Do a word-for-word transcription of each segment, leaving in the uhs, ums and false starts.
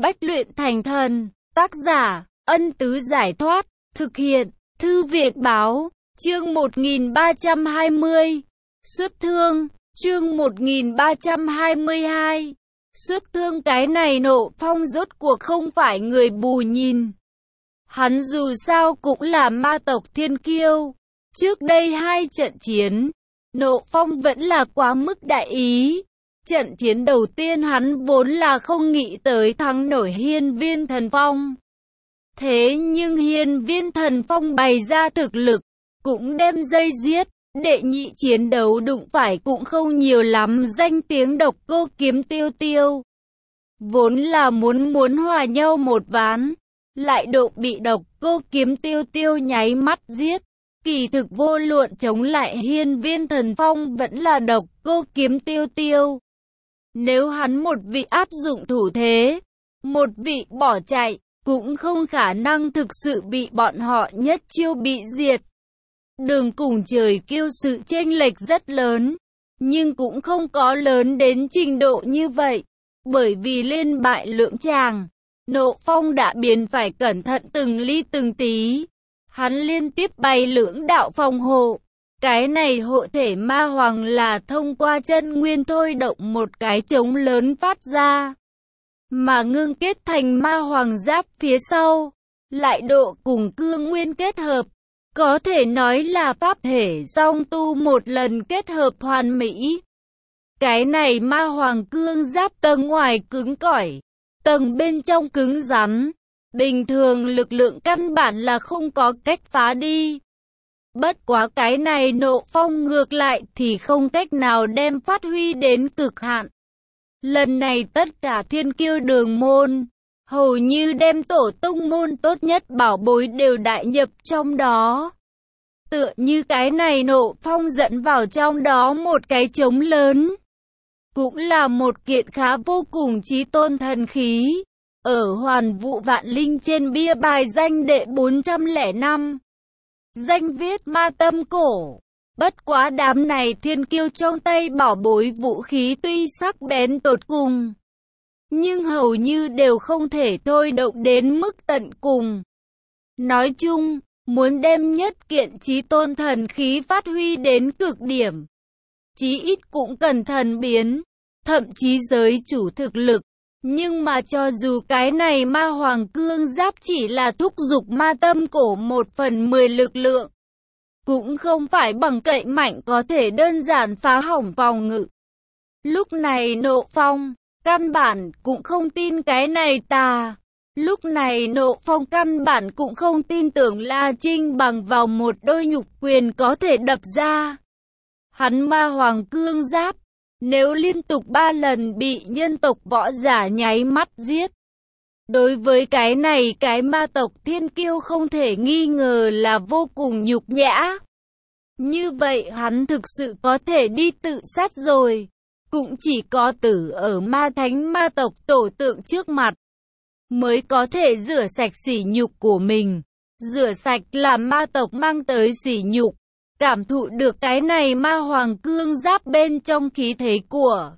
bách luyện thành thần. Tác giả, Ân Tứ Giải Thoát. Thực hiện, Thư Viện Báo. Chương một nghìn ba trăm hai mươi. Xuất thương. Chương một nghìn ba trăm hai mươi hai. Xuất thương. Cái này Nộ Phong rốt cuộc không phải người bù nhìn. Hắn dù sao cũng là ma tộc thiên kiêu. Trước đây hai trận chiến, Nộ Phong vẫn là quá mức đại ý. Trận chiến đầu tiên hắn vốn là không nghĩ tới thắng nổi Hiên Viên Thần Phong. Thế nhưng Hiên Viên Thần Phong bày ra thực lực, cũng đem dây giết. Đệ nhị chiến đấu đụng phải cũng không nhiều lắm, danh tiếng Độc Cô Kiếm Tiêu Tiêu. Vốn là muốn muốn hòa nhau một ván, lại độ bị Độc Cô Kiếm Tiêu Tiêu nháy mắt giết. Kỳ thực vô luận chống lại Hiên Viên Thần Phong vẫn là Độc Cô Kiếm Tiêu Tiêu. Nếu hắn một vị áp dụng thủ thế, một vị bỏ chạy, cũng không khả năng thực sự bị bọn họ nhất chiêu bị diệt. Đường cùng trời kiêu sự chênh lệch rất lớn, nhưng cũng không có lớn đến trình độ như vậy. Bởi vì liên bại lưỡng tràng, Nộ Phong đã biến phải cẩn thận từng ly từng tí. Hắn liên tiếp bày lưỡng đạo phòng hộ. Cái này hộ thể ma hoàng là thông qua chân nguyên thôi động một cái trống lớn phát ra, mà ngưng kết thành ma hoàng giáp phía sau, lại độ cùng cương nguyên kết hợp. Có thể nói là pháp thể song tu một lần kết hợp hoàn mỹ. Cái này ma hoàng cương giáp tầng ngoài cứng cỏi, tầng bên trong cứng rắn. Bình thường lực lượng căn bản là không có cách phá đi. Bất quá cái này Nộ Phong ngược lại thì không cách nào đem phát huy đến cực hạn. Lần này tất cả thiên kiêu đường môn, hầu như đem tổ tông môn tốt nhất bảo bối đều đại nhập trong đó. Tựa như cái này Nộ Phong dẫn vào trong đó một cái trống lớn. Cũng là một kiện khá vô cùng chí tôn thần khí. Ở Hoàn Vũ Vạn Linh trên bia bài danh đệ bốn trăm lẻ năm. Danh viết ma tâm cổ. Bất quá đám này thiên kiêu trong tay bảo bối vũ khí tuy sắc bén tột cùng, nhưng hầu như đều không thể thôi động đến mức tận cùng. Nói chung, muốn đem nhất kiện chí tôn thần khí phát huy đến cực điểm, chí ít cũng cần thần biến, thậm chí giới chủ thực lực. Nhưng mà cho dù cái này ma hoàng cương giáp chỉ là thúc giục ma tâm cổ một phần mười lực lượng, cũng không phải bằng cậy mạnh có thể đơn giản phá hỏng phòng ngự. Lúc này Nộ Phong, căn bản cũng không tin cái này tà. Lúc này Nộ Phong căn bản cũng không tin tưởng La Trinh bằng vào một đôi nhục quyền có thể đập ra. Hắn ma hoàng cương giáp, nếu liên tục ba lần bị nhân tộc võ giả nháy mắt giết, đối với cái này cái ma tộc thiên kiêu không thể nghi ngờ là vô cùng nhục nhã. Như vậy hắn thực sự có thể đi tự sát rồi. Cũng chỉ có tử ở ma thánh ma tộc tổ tượng trước mặt, mới có thể rửa sạch sỉ nhục của mình. Rửa sạch là ma tộc mang tới sỉ nhục. Cảm thụ được cái này ma hoàng cương giáp bên trong khí thế của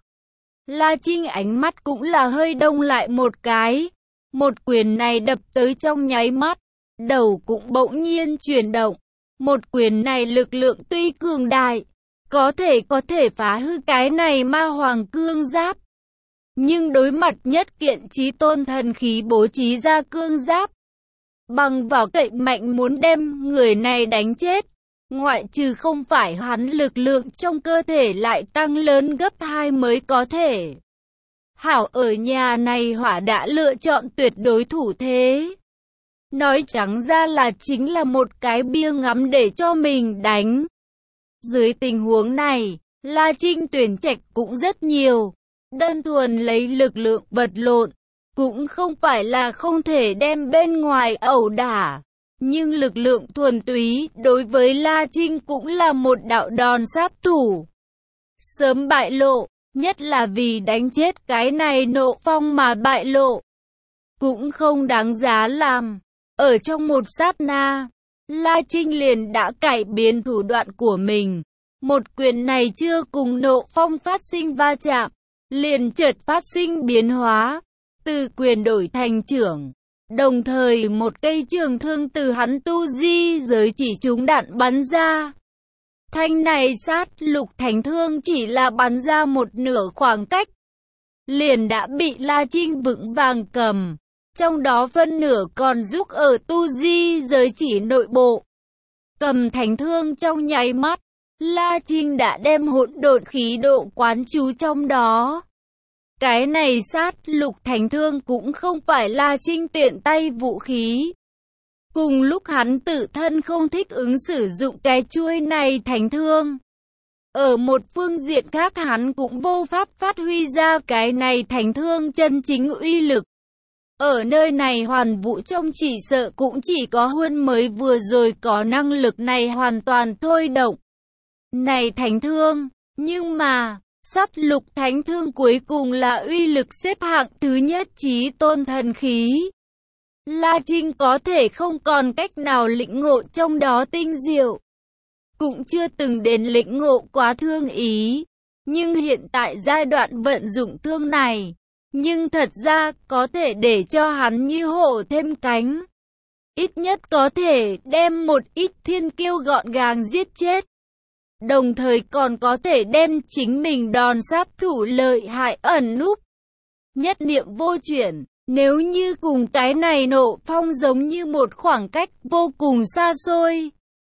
La Trinh, ánh mắt cũng là hơi đông lại một cái. Một quyền này đập tới trong nháy mắt, đầu cũng bỗng nhiên chuyển động. Một quyền này lực lượng tuy cường đại, có thể có thể phá hư cái này ma hoàng cương giáp. Nhưng đối mặt nhất kiện chí tôn thần khí bố trí ra cương giáp, bằng vào cậy mạnh muốn đem người này đánh chết, ngoại trừ không phải hắn lực lượng trong cơ thể lại tăng lớn gấp hai mới có thể. Hảo ở nhà này Hỏa đã lựa chọn tuyệt đối thủ thế. Nói trắng ra là chính là một cái bia ngắm để cho mình đánh. Dưới tình huống này, La Trinh tuyển trạch cũng rất nhiều. Đơn thuần lấy lực lượng vật lộn, cũng không phải là không thể đem bên ngoài ẩu đả. Nhưng lực lượng thuần túy đối với La Trinh cũng là một đạo đòn sát thủ. Sớm bại lộ, nhất là vì đánh chết cái này Nộ Phong mà bại lộ, cũng không đáng giá làm. Ở trong một sát na, La Trinh liền đã cải biến thủ đoạn của mình. Một quyền này chưa cùng Nộ Phong phát sinh va chạm, liền chợt phát sinh biến hóa. từ quyền đổi thành trưởng. Đồng thời một cây trường thương từ hắn tu di giới chỉ trúng đạn bắn ra. Thanh này sát lục thánh thương chỉ là bắn ra một nửa khoảng cách, liền đã bị La Trinh vững vàng cầm. Trong đó phân nửa còn rúc ở tu di giới chỉ nội bộ. Cầm thánh thương trong nháy mắt, La Trinh đã đem hỗn độn khí độ quán trú trong đó. Cái này sát lục thánh thương cũng không phải La Trinh tiện tay vũ khí. Cùng lúc hắn tự thân không thích ứng sử dụng cái chuôi này thánh thương. Ở một phương diện khác hắn cũng vô pháp phát huy ra cái này thánh thương chân chính uy lực. Ở nơi này hoàn vũ trong chỉ sợ cũng chỉ có Huân mới vừa rồi có năng lực này hoàn toàn thôi động. Này thánh thương, nhưng mà, sát lục thánh thương cuối cùng là uy lực xếp hạng thứ nhất chí tôn thần khí. La Trinh có thể không còn cách nào lĩnh ngộ trong đó tinh diệu. Cũng chưa từng đến lĩnh ngộ quá thương ý. Nhưng hiện tại giai đoạn vận dụng thương này, nhưng thật ra có thể để cho hắn như hổ thêm cánh. Ít nhất có thể đem một ít thiên kiêu gọn gàng giết chết. Đồng thời còn có thể đem chính mình đòn sát thủ lợi hại ẩn núp. Nhất niệm vô chuyển, nếu như cùng cái này nộ phong giống như một khoảng cách vô cùng xa xôi.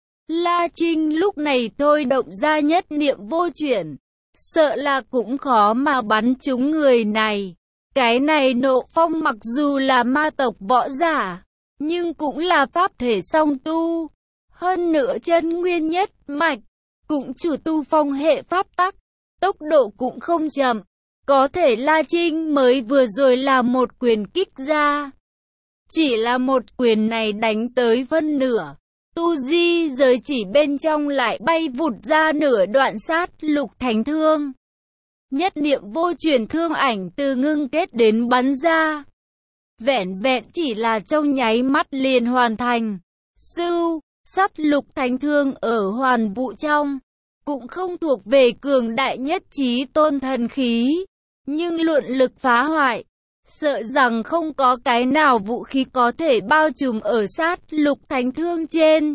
La Trinh lúc này thôi động ra nhất niệm vô chuyển, sợ là cũng khó mà bắn trúng người này. Cái này nộ phong mặc dù là ma tộc võ giả, nhưng cũng là pháp thể song tu. Hơn nữa chân nguyên nhất mạch, cũng chủ tu phong hệ pháp tắc, tốc độ cũng không chậm. Có thể La Trinh mới vừa rồi là một quyền kích ra. Chỉ là một quyền này đánh tới phân nửa. Tu di giới chỉ bên trong lại bay vụt ra nửa đoạn sát lục thánh thương. Nhất niệm vô chuyển thương ảnh từ ngưng kết đến bắn ra. Vẹn vẹn chỉ là trong nháy mắt liền hoàn thành. Sưu, sát lục thánh thương ở hoàn vũ trong, cũng không thuộc về cường đại nhất chí tôn thần khí. Nhưng luận lực phá hoại, sợ rằng không có cái nào vũ khí có thể bao trùm ở sát lục thánh thương trên.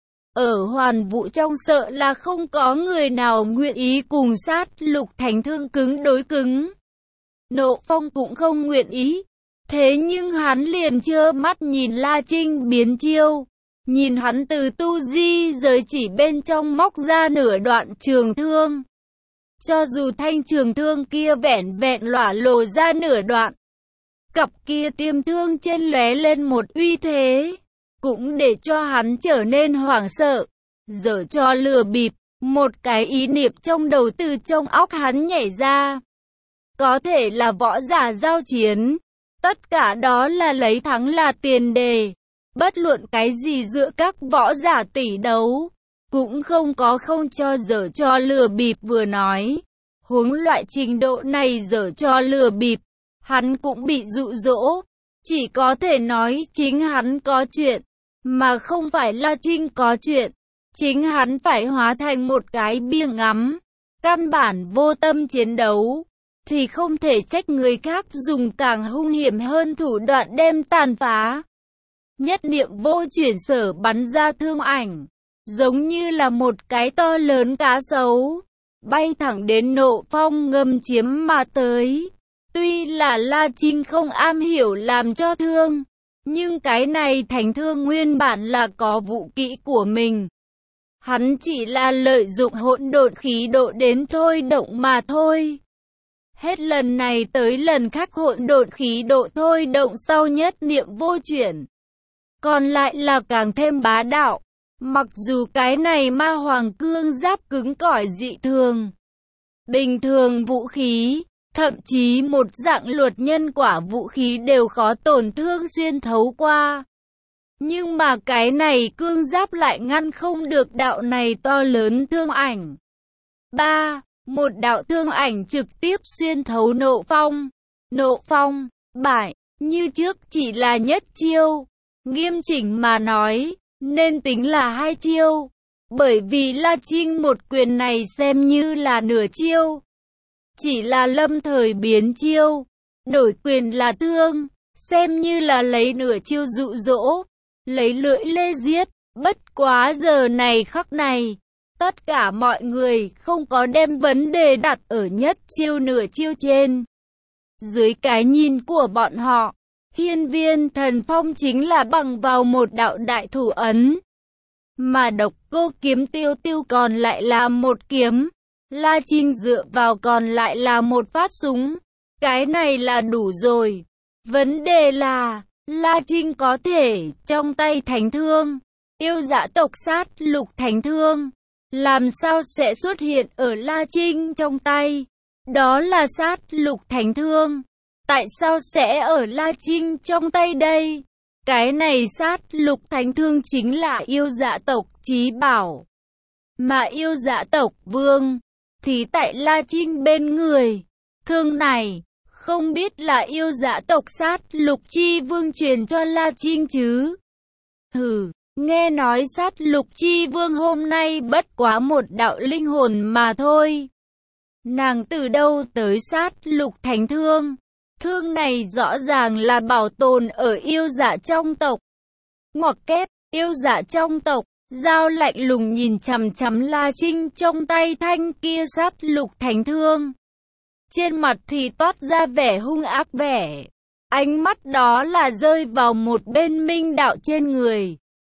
Ở hoàn vũ trong sợ là không có người nào nguyện ý cùng sát lục thánh thương cứng đối cứng. Nộ phong cũng không nguyện ý. Thế nhưng hắn liền trơ mắt nhìn La Trinh biến chiêu. Nhìn hắn từ tu di giới chỉ bên trong móc ra nửa đoạn trường thương. Cho dù thanh trường thương kia vẹn vẹn lỏa lồ ra nửa đoạn, cặp kia tiêm thương trên lóe lên một uy thế, cũng để cho hắn trở nên hoảng sợ, giở cho lừa bịp, một cái ý niệm trong đầu từ trong óc hắn nhảy ra. Có thể là võ giả giao chiến, tất cả đó là lấy thắng là tiền đề, bất luận cái gì giữa các võ giả tỷ đấu, cũng không có không cho giở cho lừa bịp vừa nói. Huống loại trình độ này giở cho lừa bịp, hắn cũng bị dụ dỗ, chỉ có thể nói chính hắn có chuyện, mà không phải La Trinh có chuyện, chính hắn phải hóa thành một cái bia ngắm, căn bản vô tâm chiến đấu, thì không thể trách người khác dùng càng hung hiểm hơn thủ đoạn đem tàn phá. Nhất niệm vô chuyển sở bắn ra thương ảnh, giống như là một cái to lớn cá sấu, bay thẳng đến nộ phong ngầm chiếm mà tới. Tuy là La Trinh không am hiểu làm cho thương, nhưng cái này thánh thương nguyên bản là có vũ kỹ của mình. Hắn chỉ là lợi dụng hỗn độn khí độ đến thôi động mà thôi. Hết lần này tới lần khác hỗn độn khí độ thôi động sau nhất niệm vô chuyển, còn lại là càng thêm bá đạo. Mặc dù cái này ma hoàng cương giáp cứng cỏi dị thường, bình thường vũ khí, thậm chí một dạng luật nhân quả vũ khí đều khó tổn thương xuyên thấu qua. Nhưng mà cái này cương giáp lại ngăn không được đạo này to lớn thương ảnh. ba. Một đạo thương ảnh trực tiếp xuyên thấu nộ phong. Nộ phong, bại, như trước chỉ là nhất chiêu. Nghiêm chỉnh mà nói, nên tính là hai chiêu. Bởi vì La Trinh một quyền này xem như là nửa chiêu. Chỉ là lâm thời biến chiêu. đổi quyền là thương, xem như là lấy nửa chiêu dụ dỗ, lấy lưỡi lê giết. Bất quá giờ này khắc này, tất cả mọi người không có đem vấn đề đặt ở nhất chiêu nửa chiêu trên. Dưới cái nhìn của bọn họ, Hiên Viên Thần Phong chính là bằng vào một đạo đại thủ ấn, mà Độc Cô Kiếm Tiêu Tiêu còn lại là một kiếm, La Trinh dựa vào còn lại là một phát súng. Cái này là đủ rồi. Vấn đề là, La Trinh có thể trong tay thánh thương, yêu dạ tộc sát lục thánh thương, làm sao sẽ xuất hiện ở La Trinh trong tay? Đó là sát lục thánh thương. Tại sao sẽ ở La Trinh trong tay đây? Cái này sát lục thánh thương chính là yêu dạ tộc chí bảo. Mà yêu dạ tộc vương thì tại La Trinh bên người. Thương này, không biết là yêu dạ tộc sát lục chi vương truyền cho La Trinh chứ? Hừ, nghe nói sát lục chi vương hôm nay bất quá một đạo linh hồn mà thôi. Nàng từ đâu tới sát lục thánh thương? Thương này rõ ràng là bảo tồn ở yêu dạ trong tộc. Ngoặc kép, yêu dạ trong tộc, Dao lạnh lùng nhìn chằm chằm La Trinh trong tay thanh kia sát lục thánh thương. Trên mặt thì toát ra vẻ hung ác vẻ. Ánh mắt đó là rơi vào một bên Minh Đạo trên người.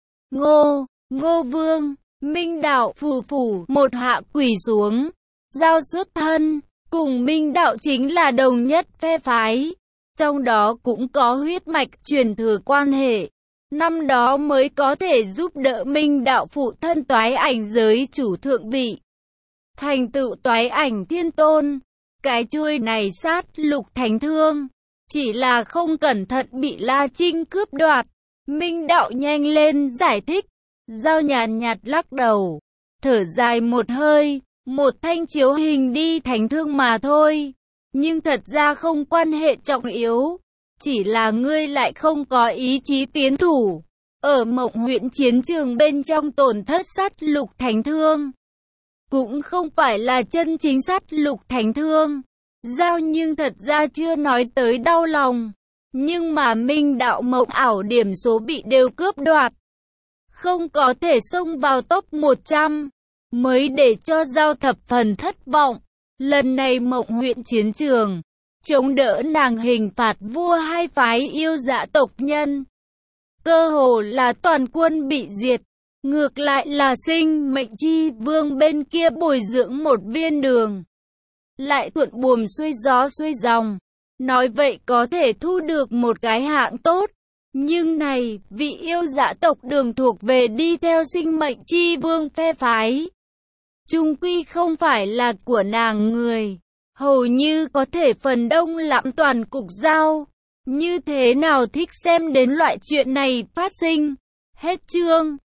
Ngô, Ngô Vương, Minh Đạo phù phù một hạ quỳ xuống. Giao xuất thân, cùng Minh Đạo chính là đồng nhất phe phái. Trong đó cũng có huyết mạch truyền thừa quan hệ. Năm đó mới có thể giúp đỡ Minh Đạo phụ thân toái ảnh giới chủ thượng vị. Thành tựu toái ảnh thiên tôn. Cái chuôi này sát lục thánh thương. Chỉ là không cẩn thận bị La Trinh cướp đoạt. Minh Đạo nhanh lên giải thích. Giao nhàn nhạt lắc đầu. Thở dài một hơi. Một thanh chiếu hình đi thánh thương mà thôi. Nhưng thật ra không quan hệ trọng yếu. Chỉ là ngươi lại không có ý chí tiến thủ. Ở Mộng huyện chiến trường bên trong tổn thất sát lục thánh thương. Cũng không phải là chân chính sát lục thánh thương. Giao nhưng thật ra chưa nói tới đau lòng. Nhưng mà Minh Đạo mộng ảo điểm số bị đều cướp đoạt. Không có thể xông vào top một trăm. Mới để cho Giao thập phần thất vọng. Lần này Mộng huyện chiến trường. Chống đỡ nàng hình phạt vua hai phái yêu dạ tộc nhân. Cơ hồ là toàn quân bị diệt. Ngược lại là sinh mệnh chi vương bên kia bồi dưỡng một viên đường. Lại thuận buồm xuôi gió xuôi dòng. Nói vậy có thể thu được một cái hạng tốt. Nhưng này, vị yêu dạ tộc đường thuộc về đi theo sinh mệnh chi vương phe phái. Chung quy không phải là của nàng người. Hầu như có thể phần đông lạm toàn cục Giao. Như thế nào thích xem đến loại chuyện này phát sinh. Hết chương.